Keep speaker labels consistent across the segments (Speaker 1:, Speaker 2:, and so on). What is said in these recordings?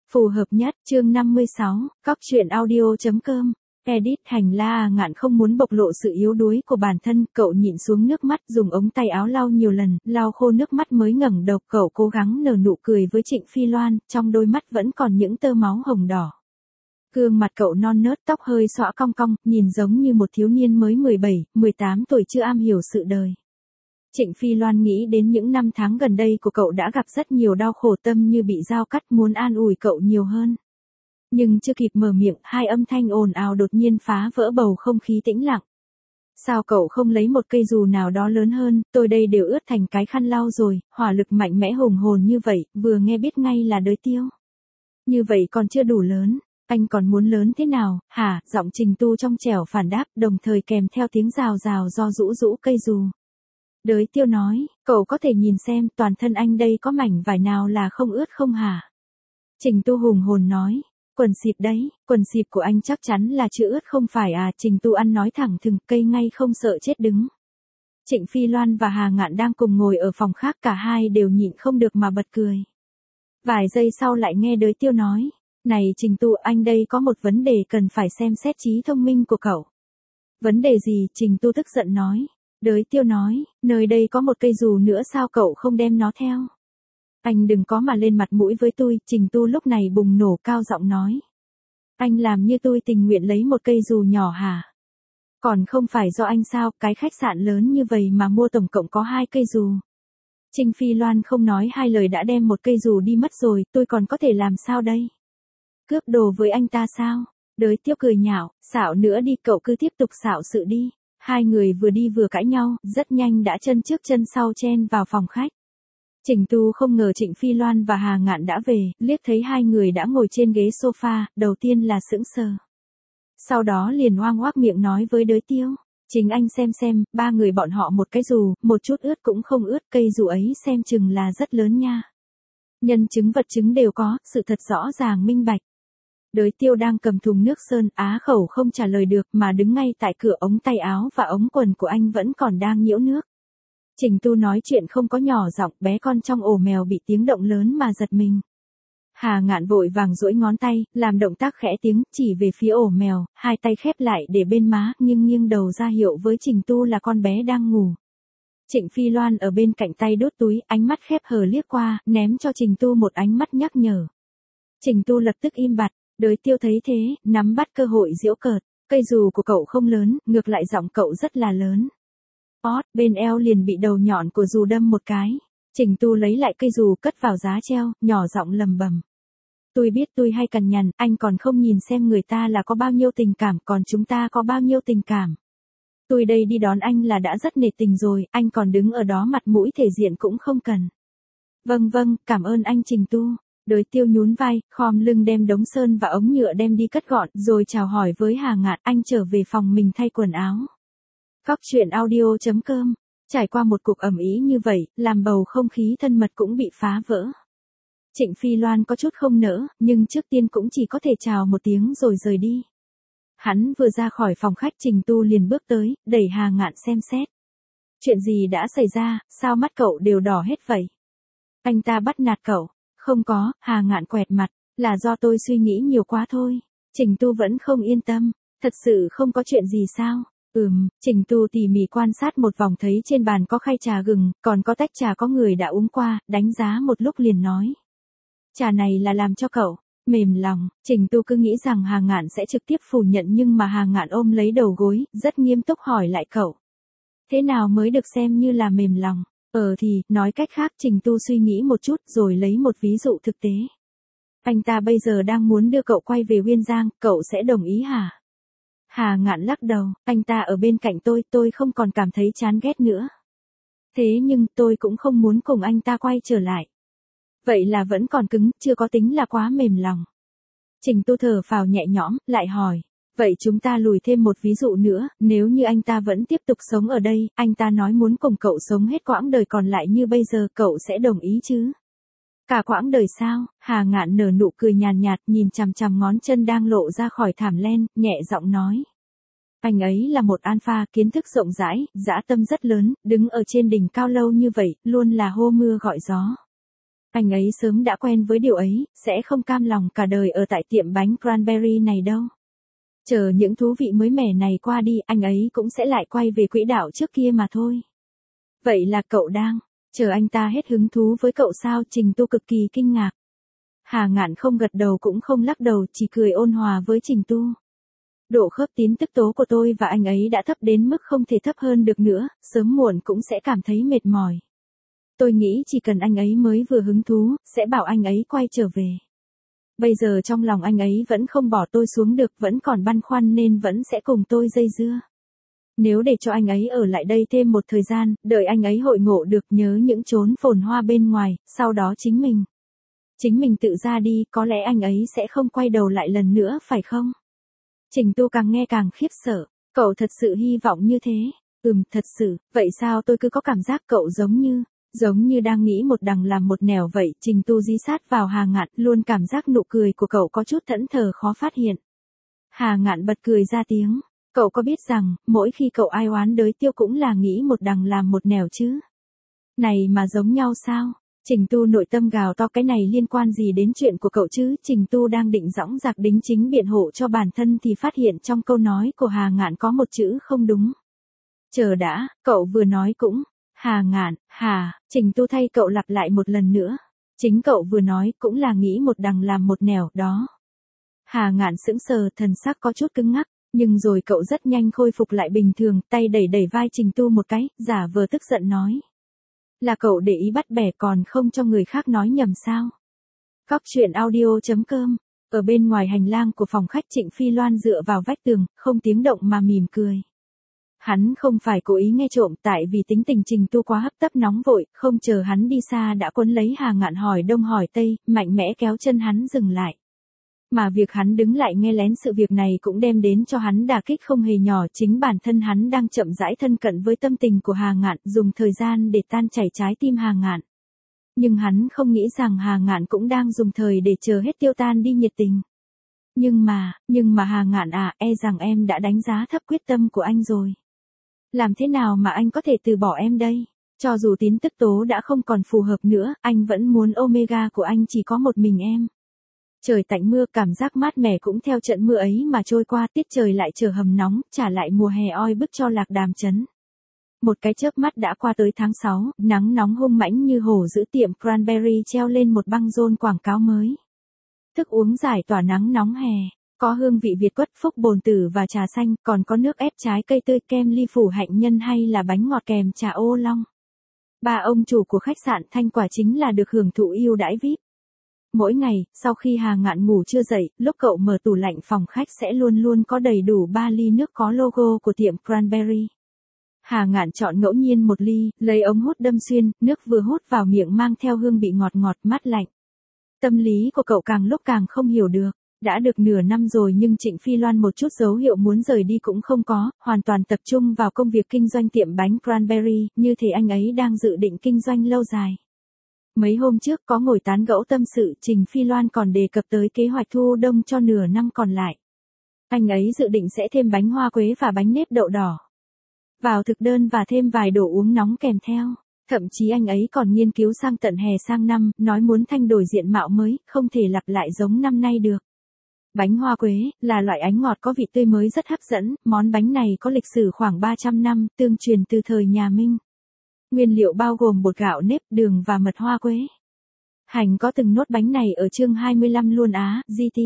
Speaker 1: Phù hợp nhất, chương 56, Cóc truyện audio.com. Edit Hành La Ngạn không muốn bộc lộ sự yếu đuối của bản thân, cậu nhịn xuống nước mắt dùng ống tay áo lau nhiều lần, lau khô nước mắt mới ngẩng đầu, cậu cố gắng nở nụ cười với Trịnh Phi Loan, trong đôi mắt vẫn còn những tơ máu hồng đỏ. Gương mặt cậu non nớt, tóc hơi xõa cong cong, nhìn giống như một thiếu niên mới 17, 18 tuổi chưa am hiểu sự đời. Trịnh Phi Loan nghĩ đến những năm tháng gần đây của cậu đã gặp rất nhiều đau khổ, tâm như bị dao cắt, muốn an ủi cậu nhiều hơn. Nhưng chưa kịp mở miệng, hai âm thanh ồn ào đột nhiên phá vỡ bầu không khí tĩnh lặng. Sao cậu không lấy một cây dù nào đó lớn hơn, tôi đây đều ướt thành cái khăn lau rồi, hỏa lực mạnh mẽ hùng hồn như vậy, vừa nghe biết ngay là đới tiêu. Như vậy còn chưa đủ lớn, anh còn muốn lớn thế nào, hả? Giọng Trình Tu trong trẻo phản đáp, đồng thời kèm theo tiếng rào rào do rũ rũ cây dù. Đới tiêu nói, cậu có thể nhìn xem, toàn thân anh đây có mảnh vải nào là không ướt không hả? Trình Tu hùng hồn nói, quần xịp đấy, quần xịp của anh chắc chắn là chưa ướt không phải à? Trình Tu ăn nói thẳng thừng, cây ngay không sợ chết đứng. Trịnh Phi Loan và Hà Ngạn đang cùng ngồi ở phòng khác, cả hai đều nhịn không được mà bật cười. Vài giây sau lại nghe đới tiêu nói, này Trình Tu, anh đây có một vấn đề cần phải xem xét trí thông minh của cậu. Vấn đề gì? Trình Tu tức giận nói. Đới tiêu nói, nơi đây có một cây dù nữa, sao cậu không đem nó theo? Anh đừng có mà lên mặt mũi với tôi. Trình Tu lúc này bùng nổ cao giọng nói. Anh làm như tôi tình nguyện lấy một cây dù nhỏ hả? Còn không phải do anh sao, cái khách sạn lớn như vậy mà mua tổng cộng có 2 cây dù. Trịnh Phi Loan không nói hai lời đã đem một cây dù đi mất rồi, tôi còn có thể làm sao đây? Cướp đồ với anh ta sao? Đới tiêu cười nhạo, xạo nữa đi, cậu cứ tiếp tục xạo sự đi. Hai người vừa đi vừa cãi nhau, rất nhanh đã chân trước chân sau chen vào phòng khách. Trình Tu không ngờ Trịnh Phi Loan và Hà Ngạn đã về, liếc thấy hai người đã ngồi trên ghế sofa, đầu tiên là sững sờ. Sau đó liền oang oác miệng nói với đới tiêu, chính anh xem, ba người bọn họ một cái dù, một chút ướt cũng không ướt, cây dù ấy xem chừng là rất lớn nha. Nhân chứng vật chứng đều có, sự thật rõ ràng minh bạch. Đới tiêu đang cầm thùng nước sơn, á khẩu không trả lời được mà đứng ngay tại cửa, ống tay áo và ống quần của anh vẫn còn đang nhiễu nước. Trình Tu nói chuyện không có nhỏ giọng, bé con trong ổ mèo bị tiếng động lớn mà giật mình. Hà Ngạn vội vàng duỗi ngón tay, làm động tác khẽ tiếng, chỉ về phía ổ mèo, hai tay khép lại để bên má, nghiêng đầu ra hiệu với Trình Tu là con bé đang ngủ. Trịnh Phi Loan ở bên cạnh tay đút túi, ánh mắt khép hờ liếc qua, ném cho Trình Tu một ánh mắt nhắc nhở. Trình Tu lập tức im bặt. Đới tiêu thấy thế, nắm bắt cơ hội giễu cợt, cây dù của cậu không lớn, ngược lại giọng cậu rất là lớn. Bên eo liền bị đầu nhọn của dù đâm một cái. Trình Tu lấy lại cây dù cất vào giá treo, nhỏ giọng lầm bầm. Tôi biết tôi hay cằn nhằn, anh còn không nhìn xem người ta là có bao nhiêu tình cảm, còn chúng ta có bao nhiêu tình cảm. Tôi đây đi đón anh là đã rất nể tình rồi, anh còn đứng ở đó mặt mũi thể diện cũng không cần. Vâng, cảm ơn anh Trình Tu. Đới tiêu nhún vai, khom lưng đem đống sơn và ống nhựa đem đi cất gọn, rồi chào hỏi với Hà Ngạn, anh trở về phòng mình thay quần áo. Cóc truyện audio.com. Trải qua một cuộc ầm ĩ như vậy, làm bầu không khí thân mật cũng bị phá vỡ. Trịnh Phi Loan có chút không nỡ, nhưng trước tiên cũng chỉ có thể chào một tiếng rồi rời đi. Hắn vừa ra khỏi phòng khách, Trình Tu liền bước tới, đẩy Hà Ngạn xem xét. Chuyện gì đã xảy ra, sao mắt cậu đều đỏ hết vậy? Anh ta bắt nạt cậu? Không có, Hà Ngạn quẹt mặt, là do tôi suy nghĩ nhiều quá thôi. Trình Tu vẫn không yên tâm, thật sự không có chuyện gì sao? Trình Tu tỉ mỉ quan sát một vòng thấy trên bàn có khay trà gừng, còn có tách trà có người đã uống qua, đánh giá một lúc liền nói. Trà này là làm cho cậu, mềm lòng. Trình Tu cứ nghĩ rằng Hà Ngạn sẽ trực tiếp phủ nhận, nhưng mà Hà Ngạn ôm lấy đầu gối, rất nghiêm túc hỏi lại cậu. Thế nào mới được xem như là mềm lòng? Thì, nói cách khác, Trình Tu suy nghĩ một chút rồi lấy một ví dụ thực tế. Anh ta bây giờ đang muốn đưa cậu quay về Uyên Giang, cậu sẽ đồng ý hả? Hà Ngạn lắc đầu, anh ta ở bên cạnh tôi không còn cảm thấy chán ghét nữa. Thế nhưng tôi cũng không muốn cùng anh ta quay trở lại. Vậy là vẫn còn cứng, chưa có tính là quá mềm lòng. Trình Tu thở phào nhẹ nhõm, lại hỏi. Vậy chúng ta lùi thêm một ví dụ nữa, nếu như anh ta vẫn tiếp tục sống ở đây, anh ta nói muốn cùng cậu sống hết quãng đời còn lại như bây giờ, cậu sẽ đồng ý chứ? Cả quãng đời sao? Hà Ngạn nở nụ cười nhàn nhạt, nhìn chằm chằm ngón chân đang lộ ra khỏi thảm len, nhẹ giọng nói. Anh ấy là một alpha, kiến thức rộng rãi, dã tâm rất lớn, đứng ở trên đỉnh cao lâu như vậy, luôn là hô mưa gọi gió. Anh ấy sớm đã quen với điều ấy, sẽ không cam lòng cả đời ở tại tiệm bánh Cranberry này đâu. Chờ những thú vị mới mẻ này qua đi, anh ấy cũng sẽ lại quay về quỹ đạo trước kia mà thôi. Vậy là cậu đang chờ anh ta hết hứng thú với cậu sao? Trình Tu cực kỳ kinh ngạc. Hà Ngạn không gật đầu cũng không lắc đầu, chỉ cười ôn hòa với Trình Tu. Độ khớp tín tức tố của tôi và anh ấy đã thấp đến mức không thể thấp hơn được nữa, sớm muộn cũng sẽ cảm thấy mệt mỏi. Tôi nghĩ chỉ cần anh ấy mới vừa hứng thú, sẽ bảo anh ấy quay trở về. Bây giờ trong lòng anh ấy vẫn không bỏ tôi xuống được, vẫn còn băn khoăn nên vẫn sẽ cùng tôi dây dưa. Nếu để cho anh ấy ở lại đây thêm một thời gian, đợi anh ấy hội ngộ được nhớ những chốn phồn hoa bên ngoài, sau đó chính mình tự ra đi, có lẽ anh ấy sẽ không quay đầu lại lần nữa phải không? Trình Tu càng nghe càng khiếp sợ, cậu thật sự hy vọng như thế? Thật sự, vậy sao tôi cứ có cảm giác cậu giống như đang nghĩ một đằng làm một nẻo vậy. Trình Tu dí sát vào Hà Ngạn, luôn cảm giác nụ cười của cậu có chút thẫn thờ khó phát hiện. Hà Ngạn bật cười ra tiếng, cậu có biết rằng, mỗi khi cậu ai oán đới tiêu cũng là nghĩ một đằng làm một nẻo chứ? Này mà giống nhau sao? Trình Tu nội tâm gào to, cái này liên quan gì đến chuyện của cậu chứ? Trình Tu đang định dõng dạc đính chính biện hộ cho bản thân thì phát hiện trong câu nói của Hà Ngạn có một chữ không đúng. Chờ đã, cậu vừa nói cũng, Hà Ngạn, Trình Tu thay cậu lặp lại một lần nữa. Chính cậu vừa nói cũng là nghĩ một đằng làm một nẻo đó. Hà Ngạn sững sờ, thần sắc có chút cứng ngắc, nhưng rồi cậu rất nhanh khôi phục lại bình thường, tay đẩy vai Trình Tu một cái, giả vờ tức giận nói. Là cậu để ý bắt bẻ còn không cho người khác nói nhầm sao? Cóc truyện audio.com. Ở bên ngoài hành lang của phòng khách, Trịnh Phi Loan dựa vào vách tường, không tiếng động mà mỉm cười. Hắn không phải cố ý nghe trộm, tại vì tính tình Trình Tu quá hấp tấp nóng vội, không chờ hắn đi xa đã quấn lấy Hà Ngạn hỏi đông hỏi tây, mạnh mẽ kéo chân hắn dừng lại. Mà việc hắn đứng lại nghe lén sự việc này cũng đem đến cho hắn đả kích không hề nhỏ, chính bản thân hắn đang chậm rãi thân cận với tâm tình của Hà Ngạn, dùng thời gian để tan chảy trái tim Hà Ngạn. Nhưng hắn không nghĩ rằng Hà Ngạn cũng đang dùng thời để chờ hết tiêu tan đi nhiệt tình. Nhưng mà Hà Ngạn e rằng em đã đánh giá thấp quyết tâm của anh rồi. Làm thế nào mà anh có thể từ bỏ em đây? Cho dù tín tức tố đã không còn phù hợp nữa, anh vẫn muốn Omega của anh chỉ có một mình em. Trời tạnh mưa, cảm giác mát mẻ cũng theo trận mưa ấy mà trôi qua, tiết trời lại trở hầm nóng, trả lại mùa hè oi bức cho Lạc Đàm trấn. Một cái chớp mắt đã qua tới tháng 6, nắng nóng hung mãnh như hổ giữ tiệm Cranberry treo lên một băng rôn quảng cáo mới. Thức uống giải tỏa nắng nóng hè, có hương vị Việt quất, phúc bồn tử và trà xanh, còn có nước ép trái cây tươi, kem ly phủ hạnh nhân hay là bánh ngọt kèm trà ô long. Ba ông chủ của khách sạn Thanh Quả chính là được hưởng thụ ưu đãi VIP. Mỗi ngày, sau khi Hà Ngạn ngủ chưa dậy, lúc cậu mở tủ lạnh phòng khách sẽ luôn luôn có đầy đủ 3 ly nước có logo của tiệm Cranberry. Hà Ngạn chọn ngẫu nhiên một ly, lấy ống hút đâm xuyên, nước vừa hút vào miệng mang theo hương vị ngọt ngọt mát lạnh. Tâm lý của cậu càng lúc càng không hiểu được. Đã được nửa năm rồi nhưng Trịnh Phi Loan một chút dấu hiệu muốn rời đi cũng không có, hoàn toàn tập trung vào công việc kinh doanh tiệm bánh Cranberry, như thể anh ấy đang dự định kinh doanh lâu dài. Mấy hôm trước có ngồi tán gẫu tâm sự, Trịnh Phi Loan còn đề cập tới kế hoạch thu đông cho nửa năm còn lại. Anh ấy dự định sẽ thêm bánh hoa quế và bánh nếp đậu đỏ vào thực đơn và thêm vài đồ uống nóng kèm theo. Thậm chí anh ấy còn nghiên cứu sang tận hè sang năm, nói muốn thay đổi diện mạo mới, không thể lặp lại giống năm nay được. Bánh hoa quế là loại ánh ngọt có vị tươi mới rất hấp dẫn, món bánh này có lịch sử khoảng 300 năm, tương truyền từ thời nhà Minh. Nguyên liệu bao gồm bột gạo nếp, đường và mật hoa quế. Hành có từng nốt bánh này ở chương 25 luôn á, GT.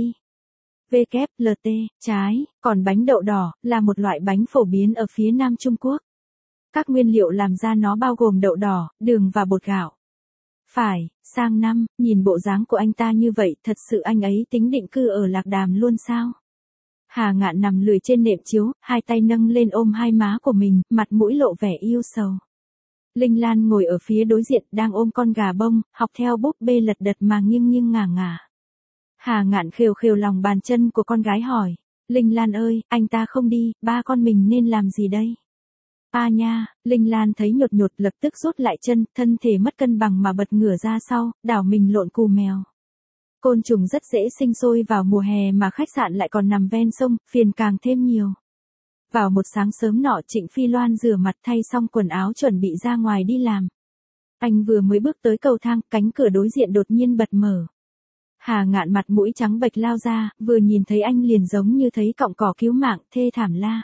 Speaker 1: WLT, trái, còn bánh đậu đỏ, là một loại bánh phổ biến ở phía Nam Trung Quốc. Các nguyên liệu làm ra nó bao gồm đậu đỏ, đường và bột gạo. Phải, sang năm, nhìn bộ dáng của anh ta như vậy, thật sự anh ấy tính định cư ở Lạc Đàm luôn sao? Hà Ngạn nằm lười trên nệm chiếu, hai tay nâng lên ôm hai má của mình, mặt mũi lộ vẻ yêu sầu. Linh Lan ngồi ở phía đối diện, đang ôm con gà bông, học theo búp bê lật đật mà nghiêng nghiêng ngả ngả. Hà Ngạn khều khều lòng bàn chân của con gái hỏi, Linh Lan ơi, anh ta không đi, ba con mình nên làm gì đây? Nha, Linh Lan thấy nhột nhột lập tức rút lại chân, thân thể mất cân bằng mà bật ngửa ra sau, đảo mình lộn cù mèo. Côn trùng rất dễ sinh sôi vào mùa hè mà khách sạn lại còn nằm ven sông, phiền càng thêm nhiều. Vào một sáng sớm nọ, Trịnh Phi Loan rửa mặt thay xong quần áo chuẩn bị ra ngoài đi làm. Anh vừa mới bước tới cầu thang, cánh cửa đối diện đột nhiên bật mở. Hà Ngạn mặt mũi trắng bệch lao ra, vừa nhìn thấy anh liền giống như thấy cọng cỏ cứu mạng, thê thảm la.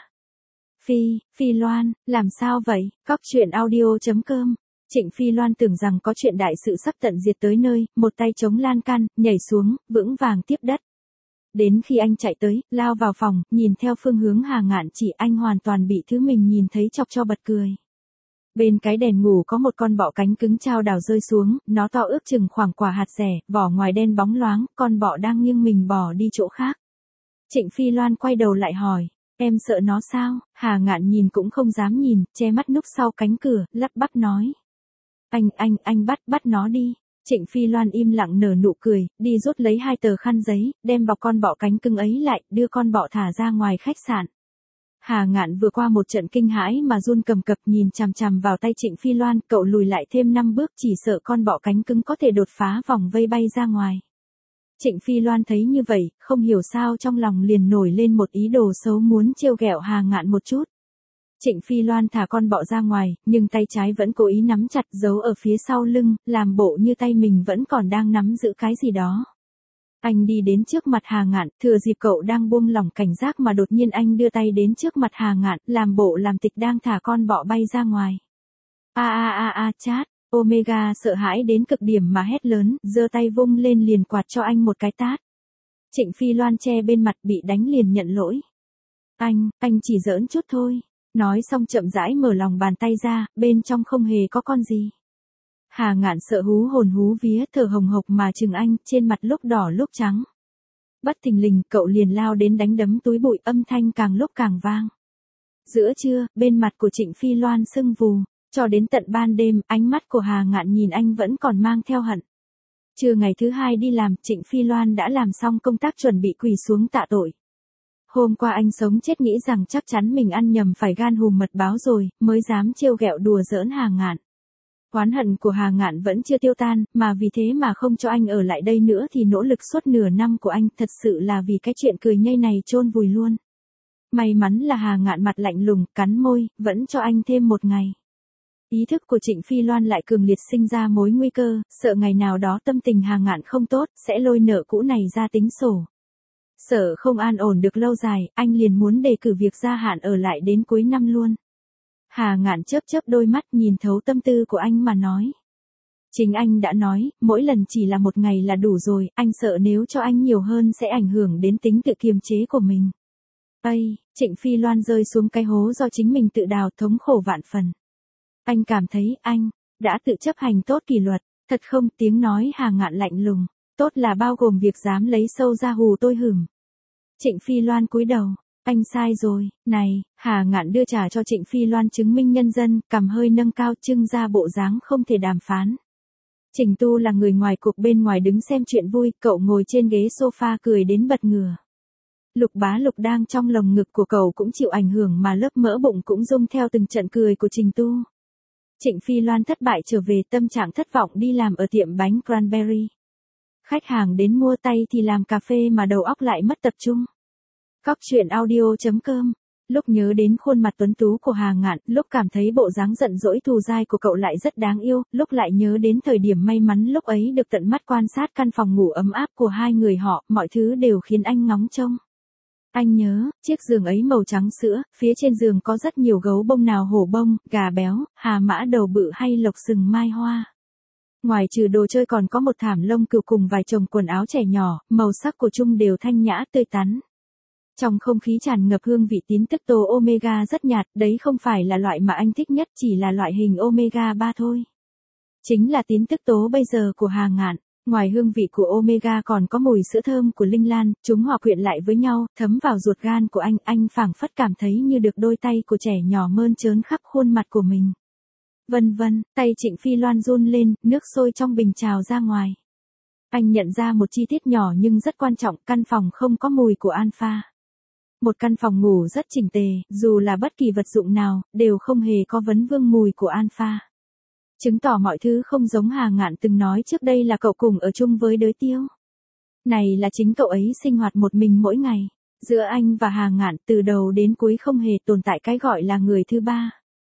Speaker 1: Phi Loan, làm sao vậy? Cóc truyện audio.com. Trịnh Phi Loan tưởng rằng có chuyện đại sự sắp tận diệt tới nơi, một tay chống lan can, nhảy xuống, vững vàng tiếp đất. Đến khi anh chạy tới, lao vào phòng, nhìn theo phương hướng Hà Ngạn chỉ, anh hoàn toàn bị thứ mình nhìn thấy chọc cho bật cười. Bên cái đèn ngủ có một con bọ cánh cứng trao đảo rơi xuống, nó to ước chừng khoảng quả hạt dẻ, vỏ ngoài đen bóng loáng, con bọ đang nghiêng mình bò đi chỗ khác. Trịnh Phi Loan quay đầu lại hỏi, em sợ nó sao? Hà Ngạn nhìn cũng không dám nhìn, che mắt núp sau cánh cửa, lắp bắp nói. Anh bắt nó đi. Trịnh Phi Loan im lặng nở nụ cười, đi rút lấy 2 tờ khăn giấy, đem bọc con bọ cánh cứng ấy lại, đưa con bọ thả ra ngoài khách sạn. Hà Ngạn vừa qua một trận kinh hãi mà run cầm cập nhìn chằm chằm vào tay Trịnh Phi Loan, cậu lùi lại thêm 5 bước chỉ sợ con bọ cánh cứng có thể đột phá vòng vây bay ra ngoài. Trịnh Phi Loan thấy như vậy, không hiểu sao trong lòng liền nổi lên một ý đồ xấu muốn trêu ghẹo Hà Ngạn một chút. Trịnh Phi Loan thả con bọ ra ngoài, nhưng tay trái vẫn cố ý nắm chặt giấu ở phía sau lưng, làm bộ như tay mình vẫn còn đang nắm giữ cái gì đó. Anh đi đến trước mặt Hà Ngạn, thừa dịp cậu đang buông lỏng cảnh giác mà đột nhiên anh đưa tay đến trước mặt Hà Ngạn, làm bộ làm tịch đang thả con bọ bay ra ngoài. Chát, Omega sợ hãi đến cực điểm mà hét lớn, giơ tay vung lên liền quạt cho anh một cái tát. Trịnh Phi Loan che bên mặt bị đánh liền nhận lỗi. Anh chỉ giỡn chút thôi. Nói xong chậm rãi mở lòng bàn tay ra, bên trong không hề có con gì. Hà Ngạn sợ hú hồn hú vía, thở hồng hộc mà chừng anh, trên mặt lúc đỏ lúc trắng. Bất thình lình, cậu liền lao đến đánh đấm túi bụi, âm thanh càng lúc càng vang. Giữa trưa, bên mặt của Trịnh Phi Loan sưng vù, cho đến tận ban đêm, ánh mắt của Hà Ngạn nhìn anh vẫn còn mang theo hận. Trưa ngày thứ 2 đi làm, Trịnh Phi Loan đã làm xong công tác chuẩn bị quỳ xuống tạ tội. Hôm qua anh sống chết nghĩ rằng chắc chắn mình ăn nhầm phải gan hùm mật báo rồi, mới dám trêu ghẹo đùa giỡn Hà Ngạn. Oán hận của Hà Ngạn vẫn chưa tiêu tan, mà vì thế mà không cho anh ở lại đây nữa thì nỗ lực suốt nửa năm của anh thật sự là vì cái chuyện cười nhây này chôn vùi luôn. May mắn là Hà Ngạn mặt lạnh lùng, cắn môi, vẫn cho anh thêm 1 ngày. Ý thức của Trịnh Phi Loan lại cường liệt sinh ra mối nguy cơ, sợ ngày nào đó tâm tình Hà Ngạn không tốt, sẽ lôi nợ cũ này ra tính sổ. Sợ không an ổn được lâu dài, anh liền muốn đề cử việc gia hạn ở lại đến cuối năm luôn. Hà Ngạn chớp chớp đôi mắt nhìn thấu tâm tư của anh mà nói. Chính anh đã nói, mỗi lần chỉ là 1 ngày là đủ rồi, anh sợ nếu cho anh nhiều hơn sẽ ảnh hưởng đến tính tự kiềm chế của mình. Trịnh Phi Loan rơi xuống cái hố do chính mình tự đào, thống khổ vạn phần. Anh cảm thấy anh đã tự chấp hành tốt kỷ luật, thật không? Tiếng nói Hà Ngạn lạnh lùng, tốt là bao gồm việc dám lấy sâu ra hù tôi hửng. Trịnh Phi Loan cúi đầu, anh sai rồi, này, Hà Ngạn đưa trả cho Trịnh Phi Loan chứng minh nhân dân, cằm hơi nâng cao trưng ra bộ dáng không thể đàm phán. Trình Tu là người ngoài cuộc bên ngoài đứng xem chuyện vui, cậu ngồi trên ghế sofa cười đến bật ngửa. Lục Bá Lục đang trong lồng ngực của cậu cũng chịu ảnh hưởng mà lớp mỡ bụng cũng rung theo từng trận cười của Trình Tu. Trịnh Phi Loan thất bại trở về, tâm trạng thất vọng đi làm ở tiệm bánh Cranberry. Khách hàng đến mua tay thì làm cà phê mà đầu óc lại mất tập trung. Cóc truyện audio.com. Lúc nhớ đến khuôn mặt tuấn tú của Hà Ngạn, lúc cảm thấy bộ dáng giận dỗi thù dai của cậu lại rất đáng yêu, lúc lại nhớ đến thời điểm may mắn lúc ấy được tận mắt quan sát căn phòng ngủ ấm áp của hai người họ, mọi thứ đều khiến anh ngóng trông. Anh nhớ, chiếc giường ấy màu trắng sữa, phía trên giường có rất nhiều gấu bông, nào hổ bông, gà béo, hà mã đầu bự hay lộc sừng mai hoa. Ngoài trừ đồ chơi còn có một thảm lông cừu cùng vài chồng quần áo trẻ nhỏ, màu sắc của chung đều thanh nhã tươi tắn. Trong không khí tràn ngập hương vị tín tức tố omega rất nhạt, đấy không phải là loại mà anh thích nhất, chỉ là loại hình omega 3 thôi. Chính là tín tức tố bây giờ của Hà Ngạn. Ngoài hương vị của omega còn có mùi sữa thơm của linh lan, chúng hòa quyện lại với nhau, thấm vào ruột gan của anh phảng phất cảm thấy như được đôi tay của trẻ nhỏ mơn trớn khắp khuôn mặt của mình. Vân vân, tay Trịnh Phi Loan run lên, nước sôi trong bình trào ra ngoài. Anh nhận ra một chi tiết nhỏ nhưng rất quan trọng, căn phòng không có mùi của Alpha. Một căn phòng ngủ rất chỉnh tề, dù là bất kỳ vật dụng nào, đều không hề có vấn vương mùi của Alpha. Chứng tỏ mọi thứ không giống Hà Ngạn từng nói trước đây là cậu cùng ở chung với đới Tiêu. Này là chính cậu ấy sinh hoạt một mình mỗi ngày. Giữa anh và Hà Ngạn từ đầu đến cuối không hề tồn tại cái gọi là người thứ ba.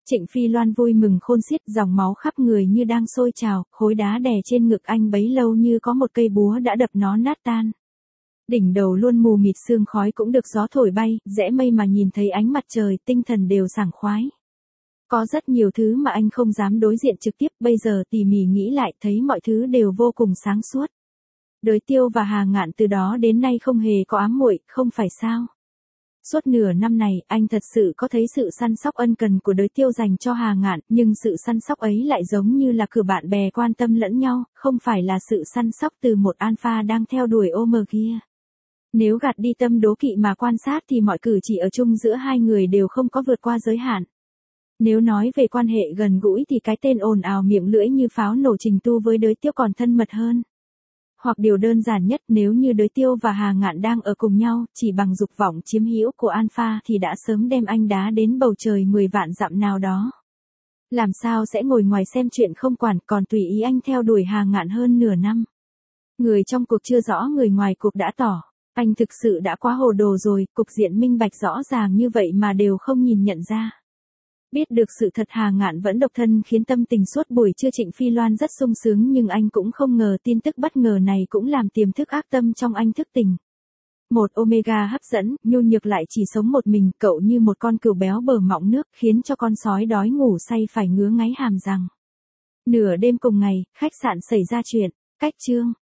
Speaker 1: Trịnh Phi Loan vui mừng khôn xiết, dòng máu khắp người như đang sôi trào, khối đá đè trên ngực anh bấy lâu như có một cây búa đã đập nó nát tan. Đỉnh đầu luôn mù mịt sương khói cũng được gió thổi bay, rẽ mây mà nhìn thấy ánh mặt trời, tinh thần đều sảng khoái. Có rất nhiều thứ mà anh không dám đối diện trực tiếp, bây giờ tỉ mỉ nghĩ lại thấy mọi thứ đều vô cùng sáng suốt. Đới Tiêu và Hà Ngạn từ đó đến nay không hề có ám muội, không phải sao? Suốt nửa năm này, anh thật sự có thấy sự săn sóc ân cần của Đới Tiêu dành cho Hà Ngạn, nhưng sự săn sóc ấy lại giống như là cử bạn bè quan tâm lẫn nhau, không phải là sự săn sóc từ một alpha đang theo đuổi ôm kia. Nếu gạt đi tâm đố kỵ mà quan sát thì mọi cử chỉ ở chung giữa hai người đều không có vượt qua giới hạn. Nếu nói về quan hệ gần gũi thì cái tên ồn ào miệng lưỡi như pháo nổ Trình Tu với Đới Tiêu còn thân mật hơn. Hoặc điều đơn giản nhất, nếu như Đới Tiêu và Hà Ngạn đang ở cùng nhau, chỉ bằng dục vọng chiếm hữu của alpha thì đã sớm đem anh đá đến bầu trời 10 vạn dặm nào đó. Làm sao sẽ ngồi ngoài xem chuyện không quản, còn tùy ý anh theo đuổi Hà Ngạn hơn nửa năm. Người trong cuộc chưa rõ, người ngoài cuộc đã tỏ. Anh thực sự đã quá hồ đồ rồi, cục diện minh bạch rõ ràng như vậy mà đều không nhìn nhận ra. Biết được sự thật Hà Ngạn vẫn độc thân khiến tâm tình suốt buổi trưa Trịnh Phi Loan rất sung sướng, nhưng anh cũng không ngờ tin tức bất ngờ này cũng làm tiềm thức ác tâm trong anh thức tỉnh. Một Omega hấp dẫn, nhu nhược lại chỉ sống một mình, cậu như một con cừu béo bờ mọng nước, khiến cho con sói đói ngủ say phải ngứa ngáy hàm răng. Nửa đêm cùng ngày, khách sạn xảy ra chuyện. Cách chương